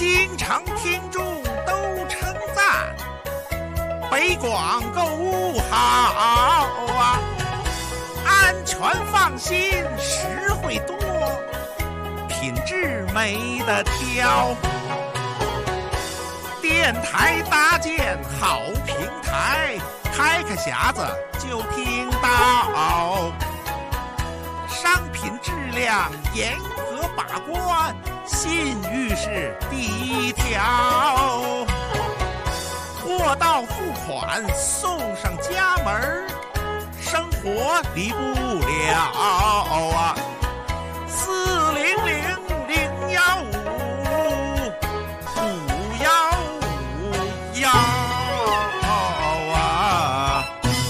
经常听众都称赞，北广购物好啊，安全放心，实惠多，品质没得挑。电台搭建好平台，开个匣子就听到，商品质量严格把关，信誉是第一条。货到付款送上家门，生活离不了啊！400-015-515啊！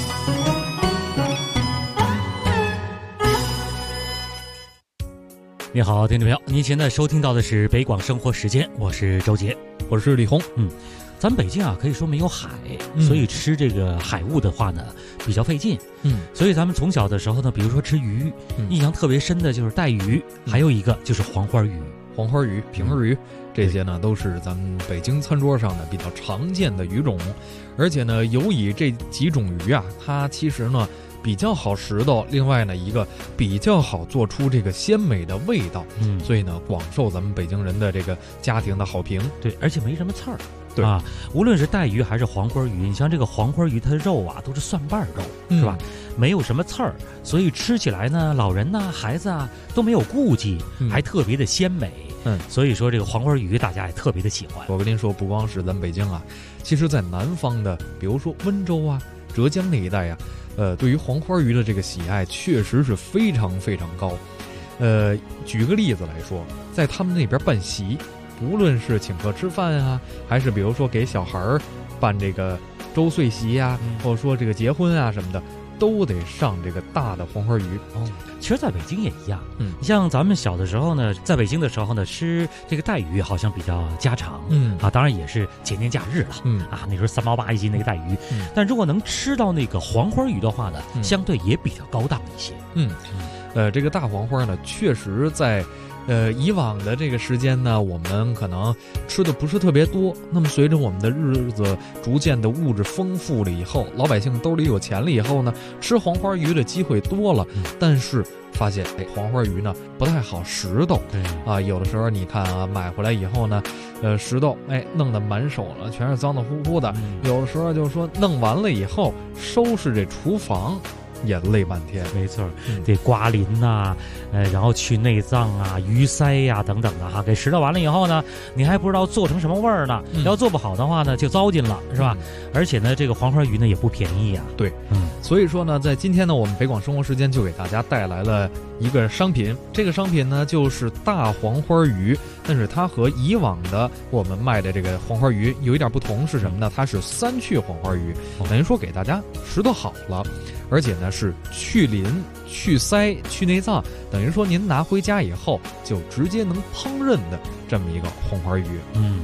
你好，听众朋友，您现在收听到的是北广生活时间，我是周杰， 我是李红。 咱北京啊，可以说没有海，所以吃这个海物的话呢，比较费劲。所以咱们从小的时候呢，比如说吃鱼，印象特别深的就是带鱼，还有一个就是黄花鱼、 平日鱼，这些呢都是咱们北京餐桌上的比较常见的鱼种。而且呢，由于这几种鱼啊，它其实呢比较好食的，另外呢一个比较好做出这个鲜美的味道，所以呢广受咱们北京人的这个家庭的好评。 对，而且没什么刺儿。 对啊，无论是带鱼还是黄花鱼，你像这个黄花鱼，它的肉啊都是蒜瓣肉，是吧？没有什么刺儿，所以吃起来呢，老人呐、孩子啊都没有顾忌，还特别的鲜美。所以说这个黄花鱼大家也特别的喜欢。 我跟您说，不光是咱北京啊，其实在南方的，比如说温州啊、浙江那一带啊，对于黄花鱼的这个喜爱确实是非常非常高。举个例子来说，在他们那边办席，无论是请客吃饭啊，还是比如说给小孩办这个周岁席啊，或者说这个结婚啊什么的，都得上这个大的黄花鱼。 其实在北京也一样。像咱们小的时候呢，在北京的时候呢，吃这个带鱼好像比较家常。当然也是节年假日了。那时候3毛8一斤那个带鱼。但如果能吃到那个黄花鱼的话呢，相对也比较高档一些。 这个大黄花呢，确实在以往的这个时间呢，我们可能吃的不是特别多。那么随着我们的日子逐渐的物质丰富了以后，老百姓兜里有钱了以后呢，吃黄花鱼的机会多了。但是发现黄花鱼呢不太好拾掇。有的时候你看啊，买回来以后呢，拾掇弄得满手了，全是脏的乎乎的。有的时候就是说弄完了以后，收拾这厨房也累半天。 没错，得刮鳞呐，然后去内脏啊、鱼鳃呀、等等的哈，给拾掇完了以后呢，你还不知道做成什么味儿呢。要做不好的话呢，就糟践了，是吧？而且呢，这个黄花鱼呢也不便宜呀。 对，所以说呢，在今天呢，我们北广生活时间就给大家带来了一个商品。这个商品呢就是大黄花鱼，但是它和以往的我们卖的这个黄花鱼有一点不同，是什么呢？它是3去黄花鱼，等于说给大家拾掇好了。而且呢是去鳞、去鳃、去内脏，等于说您拿回家以后就直接能烹饪的这么一个黄花鱼。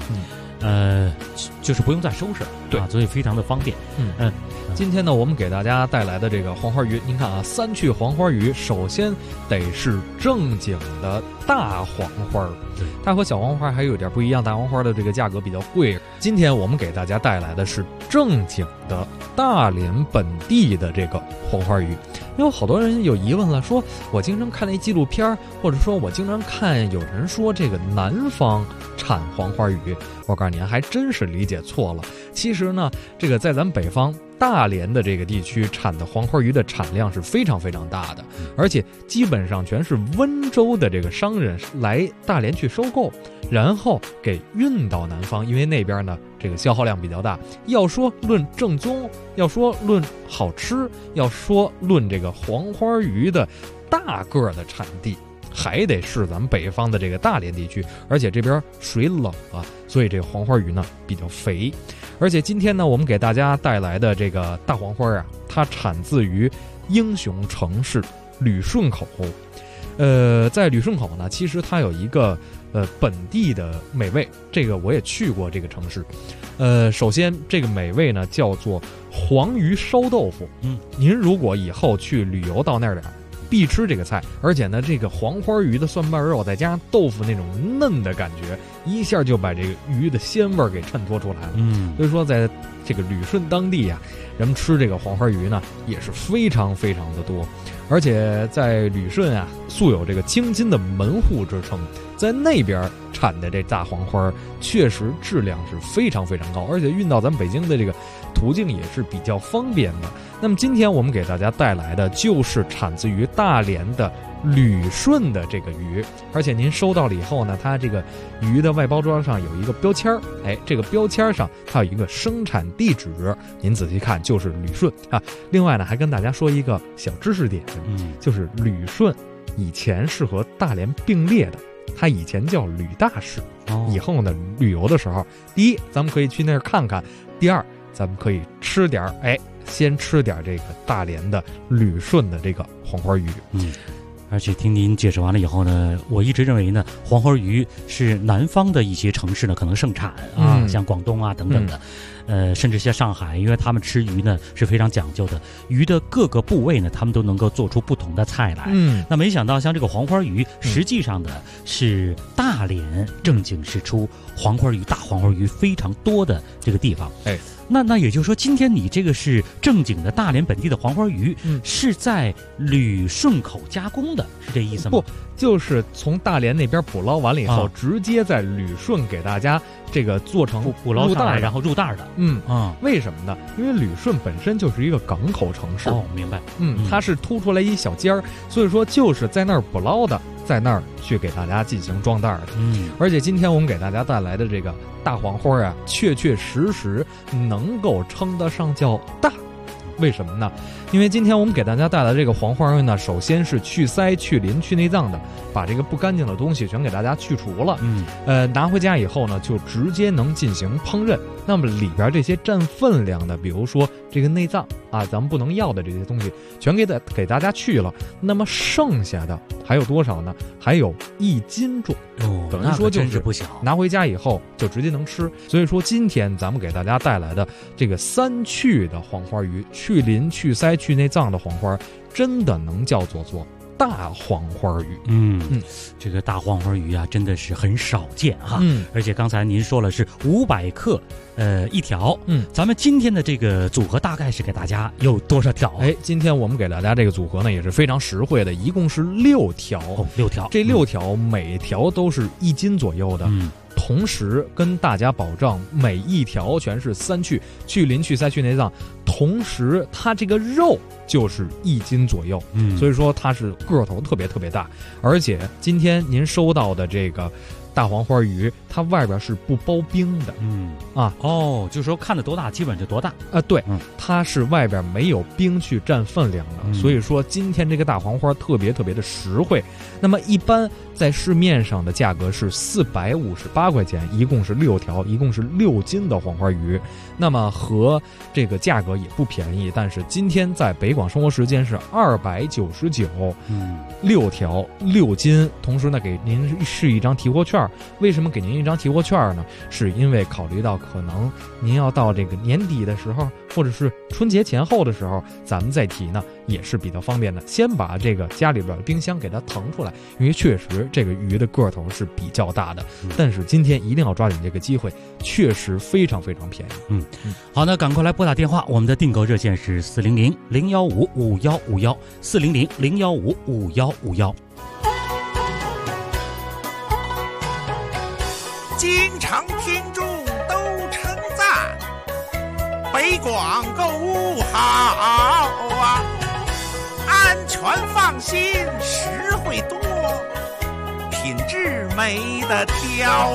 就是不用再收拾，对，所以非常的方便。 今天呢，我们给大家带来的这个黄花鱼，您看啊，3去黄花鱼，首先得是正经的大黄花。它和小黄花还有点不一样，大黄花的这个价格比较贵。今天我们给大家带来的是正经的大连本地的这个黄花鱼。因为好多人有疑问了，说我经常看那纪录片，或者说我经常看有人说这个南方产黄花鱼，我告诉您还真是理解错了。其实呢，这个在咱们北方大连的这个地区产的黄花鱼的产量是非常非常大的，而且基本上全是温州的这个商人来大连去收购，然后给运到南方，因为那边呢这个消耗量比较大。要说论正宗，要说论好吃，要说论这个黄花鱼的大个的产地，还得是咱们北方的这个大连地区，而且这边水冷啊，所以这个黄花鱼呢比较肥。而且今天呢，我们给大家带来的这个大黄花啊，它产自于英雄城市旅顺口。在旅顺口呢，其实它有一个本地的美味，这个我也去过这个城市。首先这个美味呢叫做黄鱼烧豆腐。您如果以后去旅游到那儿必吃这个菜。而且呢，这个黄花鱼的蒜瓣肉再加上豆腐那种嫩的感觉，一下就把这个鱼的鲜味给衬托出来了。所以说在这个旅顺当地啊，人们吃这个黄花鱼呢也是非常非常的多。而且在旅顺啊，素有这个京津的门户之称，在那边产的这大黄花确实质量是非常非常高，而且运到咱们北京的这个途径也是比较方便的。那么今天我们给大家带来的就是产自于大连的旅顺的这个鱼，而且您收到了以后呢，它这个鱼的外包装上有一个标签，这个标签上它有一个生产地址，您仔细看就是旅顺啊。另外呢，还跟大家说一个小知识点，就是旅顺以前是和大连并列的，它以前叫旅大市。以后呢，旅游的时候，第一咱们可以去那儿看看，第二咱们可以吃点先吃点这个大连的旅顺的这个黄花鱼。 而且听您解释完了以后呢，我一直认为呢，黄花鱼是南方的一些城市呢可能盛产啊，像广东啊等等的，甚至像上海，因为他们吃鱼呢是非常讲究的，鱼的各个部位呢，他们都能够做出不同的菜来。那没想到像这个黄花鱼，实际上呢是大连正经是出黄花鱼、大黄花鱼非常多的这个地方。那也就是说，今天你这个是正经的大连本地的黄花鱼，是在旅顺口加工的，是这意思吗？ 不，就是从大连那边捕捞完了以后，直接在旅顺给大家这个做成捕捞上来，然后入袋的。 为什么呢？因为旅顺本身就是一个港口城市。 明白。 它是突出来一小尖儿，所以说就是在那儿捕捞的，在那儿去给大家进行装袋的。而且今天我们给大家带来的这个大黄花啊，确确实实能够称得上叫大。为什么呢？因为今天我们给大家带来这个黄花鱼呢，首先是去鳃、去鳞、去内脏的，把这个不干净的东西全给大家去除了。拿回家以后呢，就直接能进行烹饪。那么里边这些占分量的，比如说这个内脏啊，咱们不能要的这些东西，全给大家去了。那么剩下的还有多少呢？还有1斤重。等于说就是不小， 拿回家以后就直接能吃。所以说今天咱们给大家带来的这个3去的黄花鱼，去鳞、去鳃、去内脏的黄花，真的能叫做大黄花鱼。 这个大黄花鱼啊，真的是很少见哈。而且刚才您说了是500克一条。咱们今天的这个组合大概是给大家有多少条？ 今天我们给大家这个组合呢也是非常实惠的，一共是6条。 6条。 这6条每条都是1斤左右的。同时跟大家保证每一条全是3去，去鳞、去鳃、去内脏，同时它这个肉就是1斤左右。所以说它是个头特别特别大。而且今天您收到的这个大黄花鱼，它外边是不包冰的。 就是说看得多大基本就多大啊。对，它是外边没有冰去占分量的。所以说今天这个大黄花特别特别的实惠。那么一般在市面上的价格是458块钱，一共是6条，一共是6斤的黄花鱼。那么和这个价格也不便宜，但是今天在北广生活时间是299，6条6斤，同时呢给您是一张提货券。为什么给您一张提货券呢？是因为考虑到可能您要到这个年底的时候，或者是春节前后的时候，咱们再提呢也是比较方便的。先把这个家里边的冰箱给它腾出来，因为确实这个鱼的个头是比较大的。但是今天一定要抓紧这个机会，确实非常非常便宜。 好，那赶快来拨打电话，我们的订购热线是400-015-5151，400-015-5151。 经常听众都称赞北广购物好啊，安全放心，实惠多，品质没得挑。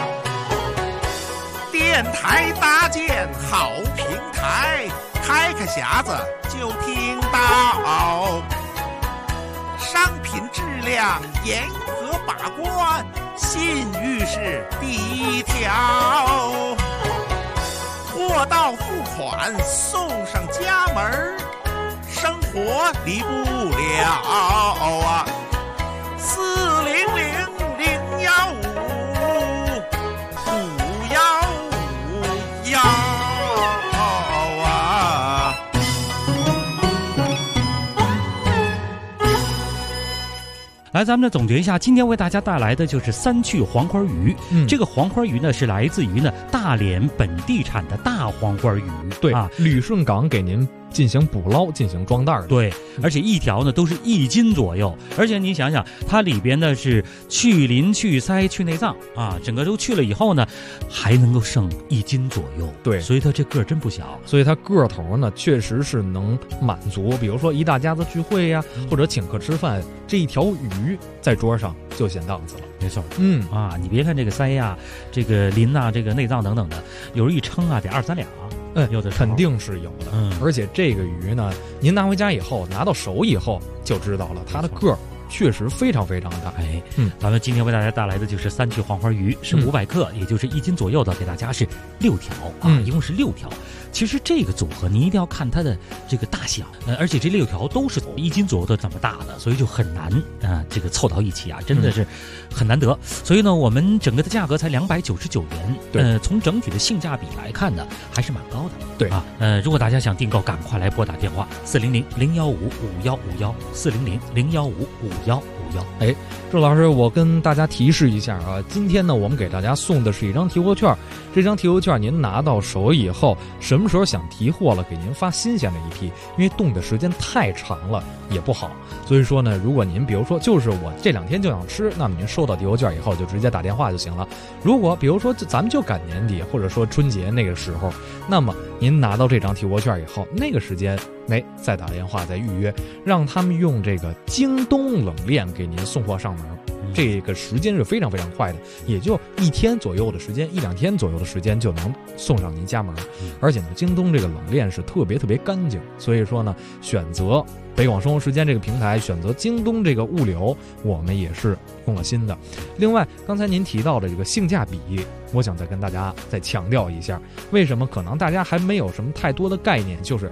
电台搭建好平台，开个匣子就听到，商品质量严格把关，信誉是第一条。货到付款送上家门，生活离不了啊。400-015-5151啊。 来，咱们呢总结一下，今天为大家带来的就是三去黄花鱼。这个黄花鱼呢是来自于呢大连本地产的大黄花鱼。 对啊，旅顺港给您进行捕捞、进行装袋的。 对，而且一条呢都是1斤左右，而且你想想，它里边呢是去鳞、去鳃、去内脏啊，整个都去了以后呢，还能够剩1斤左右。 对， 所以它这个真不小。 所以它个头呢确实是能满足，比如说一大家子聚会呀，或者请客吃饭，这一条鱼在桌上就显档次了。 没错，你别看这个鳃呀、这个鳞呐、这个内脏等等的，有人一称啊得2、3两。有的肯定是有的。而且这个鱼呢，您拿回家以后，拿到手以后就知道了，它的个儿确实非常非常大。 咱们今天为大家带来的就是三去黄花鱼，是500克，也就是1斤左右的，给大家是6条啊，一共是6条。其实这个组合你一定要看它的这个大小，而且这6条都是1斤左右的这么大的，所以就很难这个凑到一起啊，真的是很难得。所以呢，我们整个的价格才299元，从整体的性价比来看呢，还是蛮高的。 对啊，如果大家想订购，赶快来拨打电话400-015-5151，400-015-5151。 周老师，我跟大家提示一下啊，今天呢，我们给大家送的是一张提货券，这张提货券您拿到手以后，什么时候想提货了，给您发新鲜的一批，因为冻的时间太长了也不好。所以说呢，如果您比如说就是我这2天就想吃，那么您收到提货券以后就直接打电话就行了。如果比如说咱们就赶年底或者说春节那个时候，那么您拿到这张提货券以后，那个时间再打电话再预约，让他们用这个京东冷链给您送货上门。这个时间是非常非常快的，也就1天左右的时间，1-2天左右的时间就能送上您家门。而且呢，京东这个冷链是特别特别干净，所以说呢，选择北广生活时间这个平台，选择京东这个物流，我们也是用了心的。另外，刚才您提到的这个性价比，我想再跟大家再强调一下，为什么可能大家还没有什么太多的概念，就是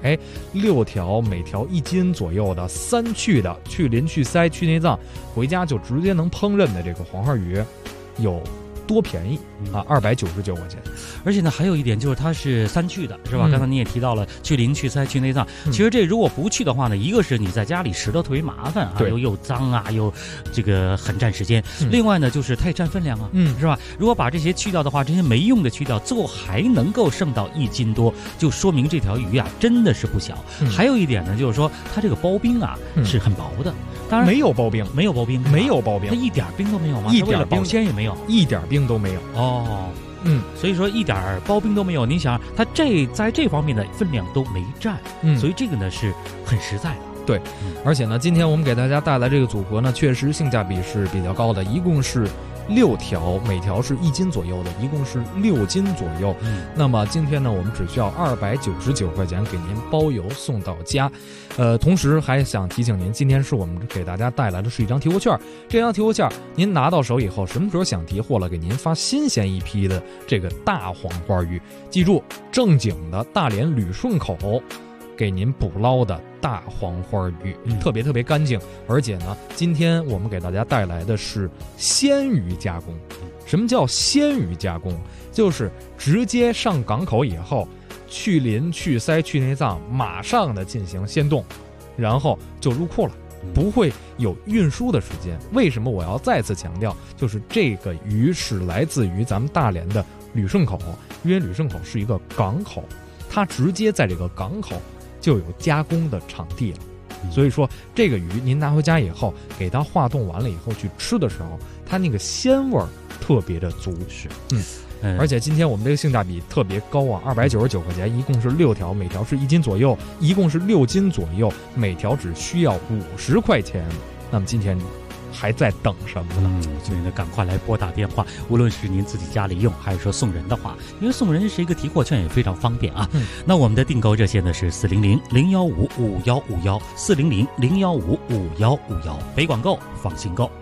6条每条1斤左右的3去的去鳞、去鳃、去内脏，回家就直接能烹饪的这个黄花鱼，有多便宜啊！299块钱。 而且呢，还有一点就是它是3去的，是吧？刚才你也提到了去鳞、去鳃、去内脏。其实这如果不去的话呢，一个是你在家里拾掇特别麻烦啊，又脏啊，又这个很占时间。另外呢，就是它也占分量啊，是吧？如果把这些去掉的话，这些没用的去掉，最后还能够剩到1斤多，就说明这条鱼啊真的是不小。还有一点呢，就是说它这个包冰啊是很薄的。当然没有包冰， 没有包冰， 没有包冰， 它一点冰都没有吗？ 一点保鲜也没有， 一点冰都没有。 所以说一点包冰都没有。你想，它在这方面的分量都没占，所以这个呢是很实在的。 对，而且呢，今天我们给大家带来这个组合呢，确实性价比是比较高的，一共是6条，每条是1斤左右的，一共是6斤左右。那么今天呢，我们只需要299块钱给您包邮送到家。同时还想提醒您，今天是我们给大家带来的是一张提货券，这张提货券您拿到手以后，什么时候想提货了，给您发新鲜一批的这个大黄花鱼。记住，正经的大连旅顺口给您捕捞的大黄花鱼，特别特别干净。而且呢，今天我们给大家带来的是鲜鱼加工。什么叫鲜鱼加工？就是直接上港口以后，去鳞、去鳃、去内脏，马上的进行鲜冻，然后就入库了，不会有运输的时间。为什么我要再次强调？就是这个鱼是来自于咱们大连的旅顺口，因为旅顺口是一个港口，它直接在这个港口就有加工的场地了。所以说这个鱼您拿回家以后，给它化冻完了以后去吃的时候，它那个鲜味特别的足。而且今天我们这个性价比特别高啊，299块钱，一共是6条，每条是1斤左右，一共是6斤左右，每条只需要50块钱。那么今天还在等什么呢？ 所以呢，赶快来拨打电话，无论是您自己家里用，还是说送人的话，因为送人是一个提货券也非常方便啊。那我们的订购热线呢是400-015-5151，400-015-5151，北广购，放心购。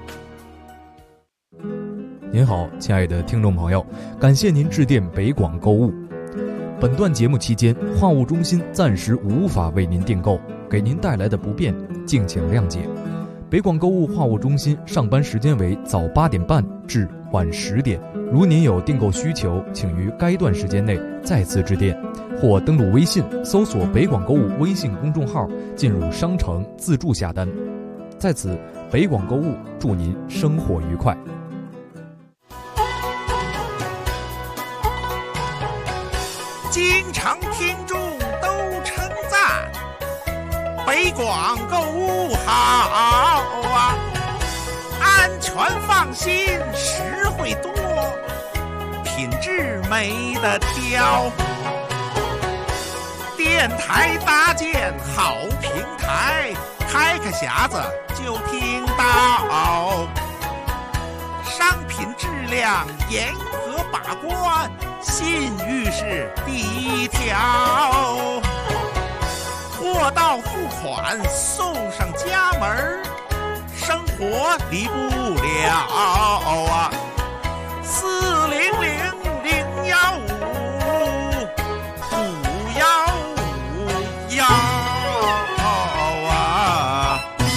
您好，亲爱的听众朋友，感谢您致电北广购物。本段节目期间，话务中心暂时无法为您订购，给您带来的不便，敬请谅解。北广购物话务中心上班时间为早8点半至晚10点，如您有订购需求，请于该段时间内再次致电，或登录微信搜索北广购物微信公众号，进入商城自助下单。在此北广购物祝您生活愉快。 经常听众都称赞北广购物好啊，安全放心，实惠多，品质没得挑。电台搭建好平台，开个匣子就听到，商品质量严格把关，信誉是第一条。货到付款送上家门，生活离不了啊！400-015-515啊！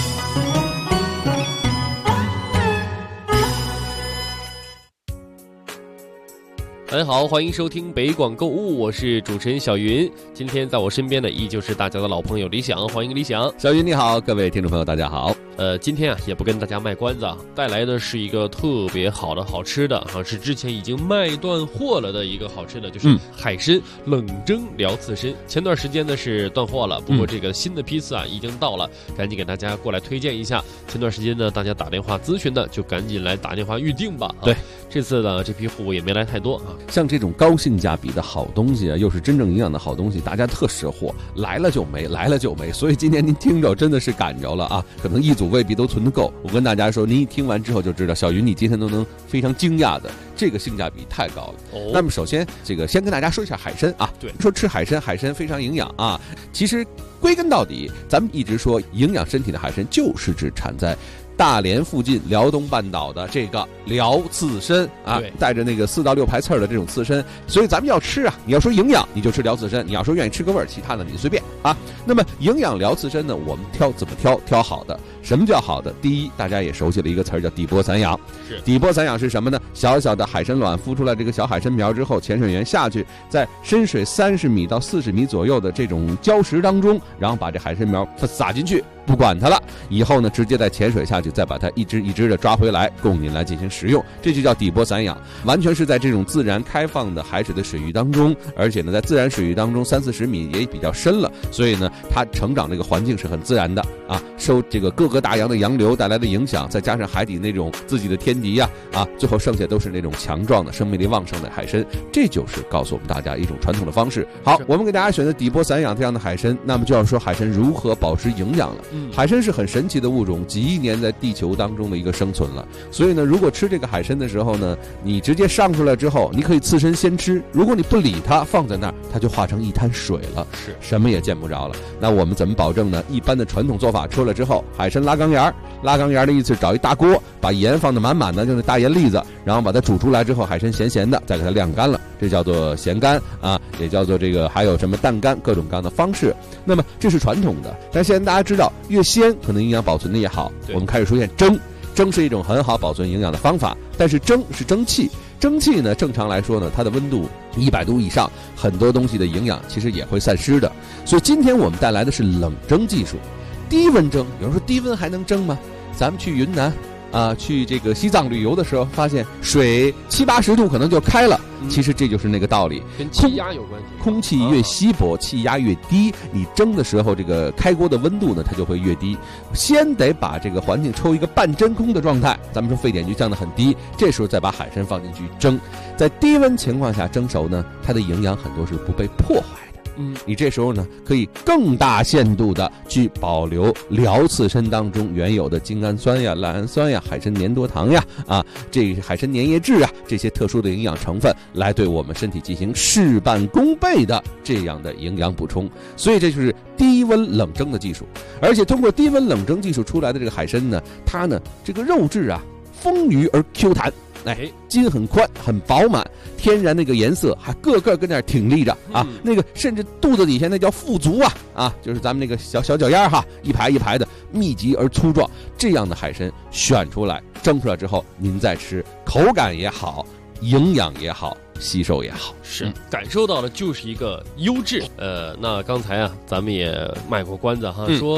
大家好，欢迎收听北广购物，我是主持人小云。今天在我身边的依旧是大家的老朋友李想，欢迎李想。 小云你好，各位听众朋友大家好。 今天也不跟大家卖关子啊，带来的是一个特别好的好吃的啊，是之前已经卖断货了的一个好吃的，就是海参冷蒸辽刺身。前段时间呢是断货了，不过这个新的批次啊已经到了，赶紧给大家过来推荐一下。前段时间呢大家打电话咨询的，就赶紧来打电话预定吧。 对， 这次呢这批货也没来太多啊。 像这种高性价比的好东西啊，又是真正营养的好东西，大家特识货，来了就没，来了就没。所以今天您听着真的是赶着了啊，可能一组未必都存得够。我跟大家说，您一听完之后就知道，小云你今天都能非常惊讶的，这个性价比太高了。那么首先这个先跟大家说一下海参啊，对，说吃海参，海参非常营养啊。其实归根到底，咱们一直说营养身体的海参，就是指产在大连附近辽东半岛的这个辽刺参啊，带着那个4到6排刺儿的这种刺参，所以咱们要吃啊，你要说营养，你就吃辽刺参；你要说愿意吃个味儿，其他的你随便啊。那么营养辽刺参呢，我们怎么挑好的？什么叫好的？第一，大家也熟悉了一个词儿叫底波散养。底波散养是什么呢？小小的海参卵孵出来这个小海参苗之后，潜水员下去，在深水30米到40米左右的这种礁石当中，然后把这海参苗撒进去，不管它了，以后呢直接再潜水下去，再把它一只一只的抓回来，供您来进行食用，这就叫底波散养。完全是在这种自然开放的海水的水域当中，而且呢在自然水域当中30-40米也比较深了，所以呢它成长这个环境是很自然的啊，受这个各个大洋的洋流带来的影响，再加上海底那种自己的天敌啊，最后剩下都是那种强壮的生命力旺盛的海参，这就是告诉我们大家一种传统的方式。好，我们给大家选择底波散养这样的海参，那么就要说海参如何保持营养了。海参是很神奇的物种，几亿年在地球当中的一个生存了，所以呢如果吃这个海参的时候呢，你直接上出来之后，你可以刺身先吃，如果你不理它放在那儿，它就化成一滩水了，是什么也见不着了。那我们怎么保证呢？一般的传统做法出来之后，海参拉缸沿的意思，找一大锅，把盐放得满满的，就是大盐粒子，然后把它煮出来之后，海参咸咸的，再给它晾干了，这叫做咸干啊，也叫做这个还有什么淡干，各种各样的方式。那么这是传统的，但现在大家知道越鲜可能营养保存的也好，我们开始出现蒸是一种很好保存营养的方法，但是蒸是蒸汽呢，正常来说呢，它的温度100度以上，很多东西的营养其实也会散失的。所以今天我们带来的是冷蒸技术，低温蒸。有人说低温还能蒸吗？咱们去云南去这个西藏旅游的时候，发现水70-80度可能就开了，其实这就是那个道理， 跟气压有关系。 空气越稀薄，气压越低，你蒸的时候这个开锅的温度呢，它就会越低。先得把这个环境抽一个半真空的状态，咱们说沸点就降得很低，这时候再把海参放进去蒸，在低温情况下蒸熟呢，它的营养很多是不被破坏。你这时候呢可以更大限度的去保留辽刺参当中原有的精氨酸呀、赖氨酸呀、海参粘多糖呀这海参粘液质啊，这些特殊的营养成分，来对我们身体进行事半功倍的这样的营养补充。所以这就是低温冷蒸的技术，而且通过低温冷蒸技术出来的这个海参呢，它呢这个肉质啊丰腴而 Q 弹，筋很宽很饱满，天然那个颜色还个跟那儿挺立着那个甚至肚子底下那叫腹足就是咱们那个小脚丫一排一排的密集而粗壮，这样的海参选出来蒸出来之后，您再吃，口感也好，营养也好，吸收也好， 是感受到的就是一个优质。那刚才咱们也卖过关子说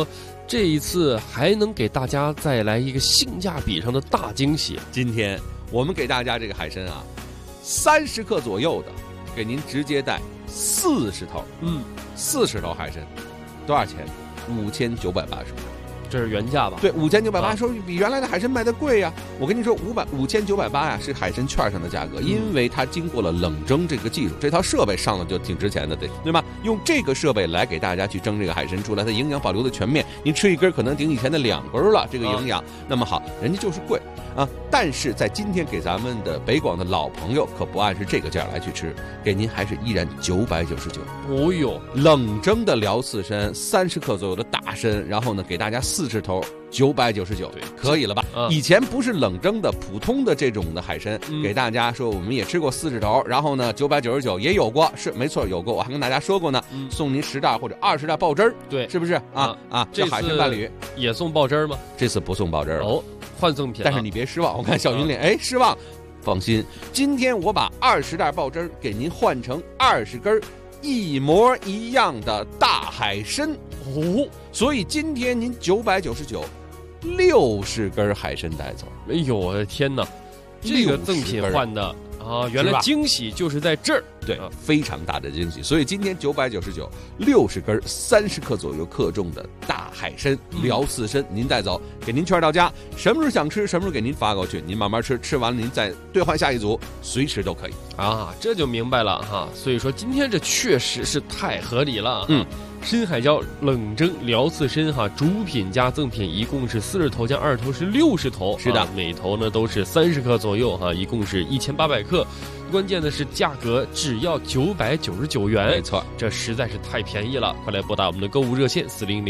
这一次还能给大家再来一个性价比上的大惊喜。 今天我们给大家这个海参啊，30克左右的，给您直接带40头，40头海参，多少钱？5980。 这是原价吧？ 对，5980说比原来的海参卖的贵呀。我跟你说，5980呀是海参券上的价格，因为它经过了冷蒸这个技术，这套设备上了就挺值钱的，对吧？用这个设备来给大家去蒸这个海参出来，它营养保留的全面，您吃一根可能顶以前的2根了，这个营养。那么好，人家就是贵啊，但是在今天给咱们的北广的老朋友可不按是这个价来去吃，给您还是依然999。 哦哟， 冷蒸的辽刺参30克左右的大参，然后呢给大家40头999，对，可以了吧？以前不是冷蒸的普通的这种的海参，给大家说我们也吃过40头，然后呢999也有过，是没错有过，我还跟大家说过呢，送您10袋或者20袋爆汁儿， 对， 是不是啊？这海参伴侣也送爆汁儿吗？ 这次不送爆汁儿哦，换赠品。 但是你别失望，我看小云脸，失望，放心，今天我把20袋爆汁儿给您换成20根一模一样的大海参哦， 所以今天您999，60根海参带走。 哎呦我的天哪，这个赠品换的啊，原来惊喜就是在这儿， 对，非常大的惊喜。所以今天999，60根30克左右克重的大海参辽刺参，您带走，给您券到家，什么时候想吃，什么时候给您发过去，您慢慢吃，吃完了您再兑换下一组，随时都可以啊，这就明白了哈。所以说今天这确实是太合理了。深海椒冷蒸辽刺参哈，主品加赠品一共是40头加2头是60头， 是的， 每头呢都是30克左右哈，一共是1800克。关键的是价格只要999元， 没错， 这实在是太便宜了！快来拨打我们的购物热线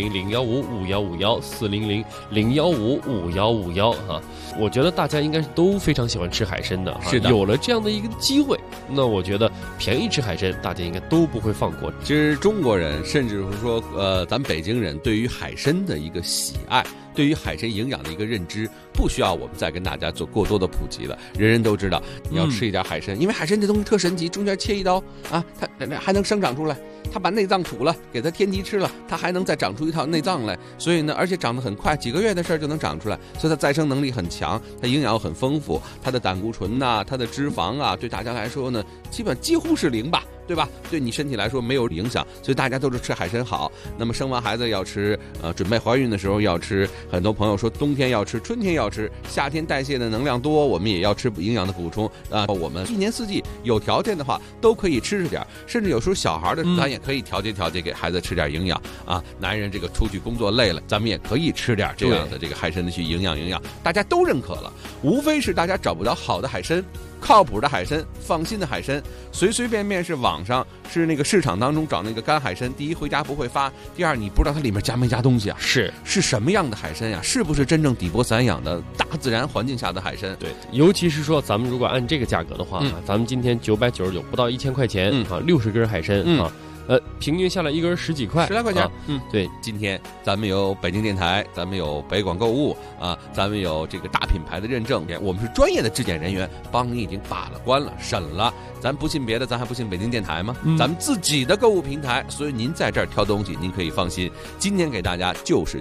400-015-5151，400-015-5151哈。我觉得大家应该是都非常喜欢吃海参的， 是的， 有了这样的一个机会，那我觉得便宜吃海参，大家应该都不会放过。 其实中国人，甚至是说咱北京人对于海参的一个喜爱，对于海参营养的一个认知，不需要我们再跟大家做过多的普及了，人人都知道你要吃一点海参，因为海参这东西特神奇，中间切一刀啊，它还能生长出来，它把内脏吐了，给它天敌吃了，它还能再长出一套内脏来，所以呢，而且长得很快，几个月的事儿就能长出来，所以它再生能力很强，它营养很丰富，它的胆固醇呐，它的脂肪啊，对大家来说呢，几乎是0吧。对吧？对你身体来说没有影响，所以大家都是吃海参好。那么生完孩子要吃，准备怀孕的时候要吃。很多朋友说冬天要吃，春天要吃，夏天代谢的能量多，我们也要吃营养的补充啊。我们1年4季有条件的话都可以吃点，甚至有时候小孩的咱也可以调节给孩子吃点营养啊。男人这个出去工作累了，咱们也可以吃点这样的这个海参的去营养，大家都认可了。无非是大家找不到好的海参。靠谱的海参，放心的海参，随便是网上是那个市场当中找那个干海参，第一回家不会发，第二你不知道它里面加没加东西啊？是什么样的海参呀？是不是真正底波散养的大自然环境下的海参？ 对，尤其是说咱们如果按这个价格的话，咱们今天999不到1000块钱啊，60根海参啊。平均下来一根10几块，10来块钱。对，今天咱们有北京电台，咱们有北广购物啊，咱们有这个大品牌的认证，我们是专业的质检人员，帮你已经把了关了，审了。咱不信别的，咱还不信北京电台吗？咱们自己的购物平台，所以您在这儿挑东西，您可以放心。今天给大家就是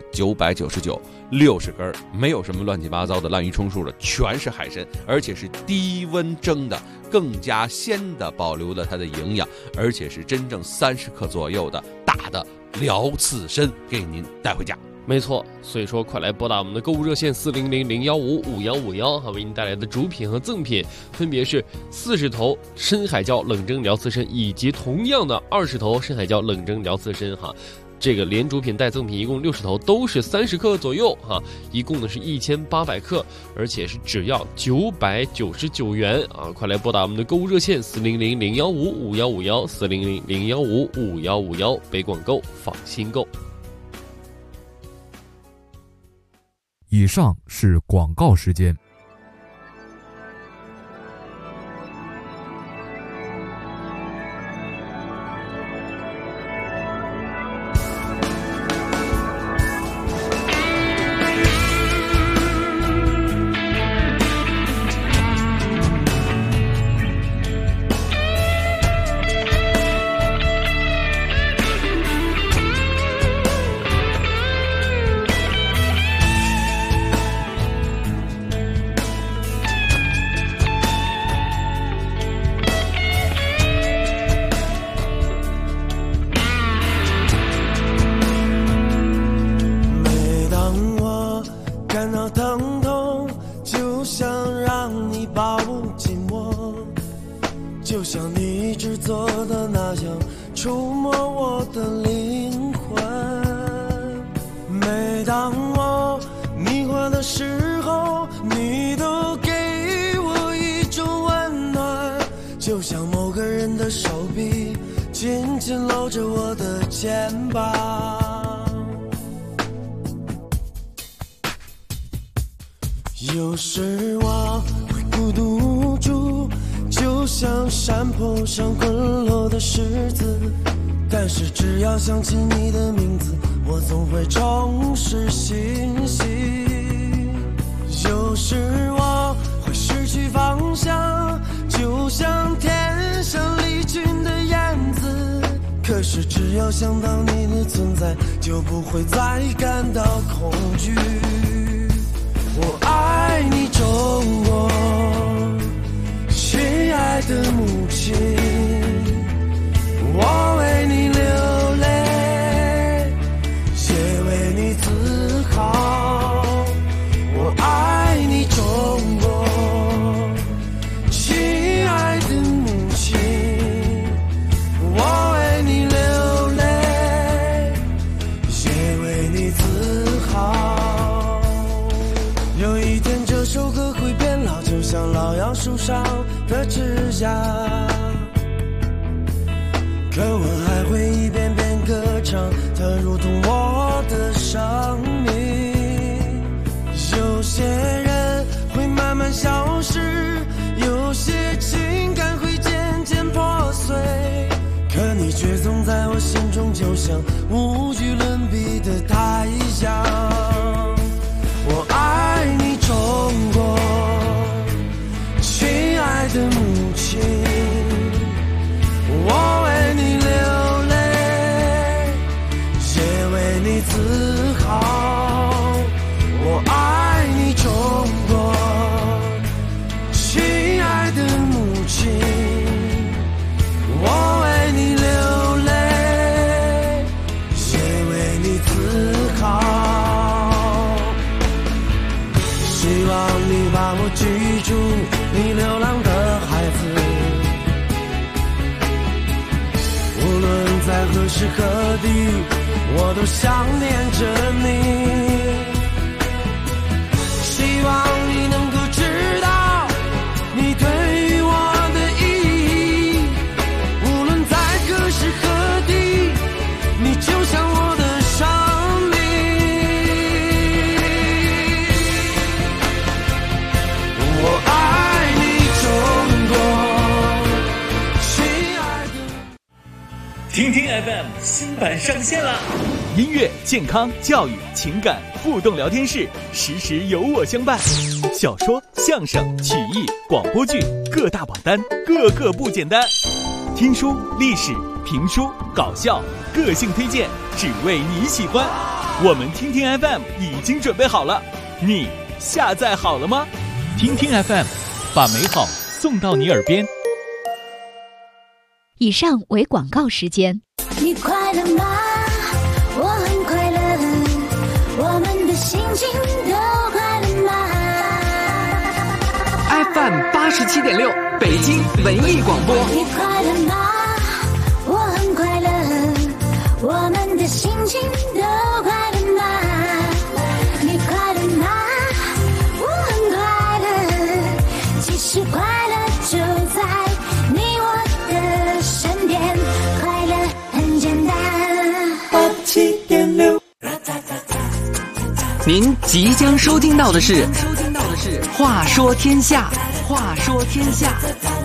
999，60根，没有什么乱七八糟的滥竽充数的，全是海参，而且是低温蒸的。更加鲜的保留了它的营养，而且是真正30克左右的大的辽刺参给您带回家。 没错，所以说快来拨打我们的购物热线400-015-5151哈，为您带来的主品和赠品分别是40头深海椒冷蒸辽刺参，以及同样的20头深海椒冷蒸辽刺参哈。这个连主品带赠品一共60头，都是30克左右哈，一共呢是1800克，而且是只要999元啊！快来拨打我们的购物热线400-015-5151，400-015-5151，北广购，放心购。 以上是广告时间。 你抱紧我，就像你一直做的那样，触摸我的灵魂。每当我迷惑的时候，你都给我一种温暖，就像某个人的手臂紧紧搂着我的肩膀。有时我会孤独无助，就像山坡上滚落的石子，但是只要想起你的名字，我总会重拾信心。有时我会失去方向，就像天上离群的燕子，可是只要想到你的存在，就不会再感到恐惧。我爱你中国，亲爱的母亲，我为你流泪，也为你自豪。我爱你中国，亲爱的母亲，我为你流泪，也为你自豪。有一天这首歌会变老，就像老杨树上的枝桠，可我还会一遍遍歌唱，它如同我的生命。有些人会慢慢消失，有些情感会渐渐破碎，可你却总在我心中，就像无与伦比的太阳。我爱你中国，亲爱的母亲，我为你流泪，也为你自豪。我爱你中国，亲爱的母亲，我为你流泪，也为你自豪。希望你把我记住，你流浪的孩子，无论在何时何地，我都想念着你。希望你能够知道你对于我的意义，无论在何时何地，你就像我的生命。我爱你中国，亲爱的。 听听 FM 新版上线了，音乐、健康、教育、情感互动聊天室，时时有我相伴。小说、相声、曲艺、广播剧各大榜单，个个不简单。听书、历史、评书、搞笑，个性推荐，只为你喜欢。我们听听 FM 已经准备好了，你下载好了吗？听听 FM， 把美好送到你耳边。 以上为广告时间。 你快乐吗？我很快乐，我们的心情都快乐吗 ？FM 87.6，北京文艺广播。 你快乐吗？我很快乐，我们的心情都快乐吗？你快乐吗？我很快乐，其实快乐就在你我的身边，快乐很简单。87.6， 您即将收听到的是《话说天下》，话说天下。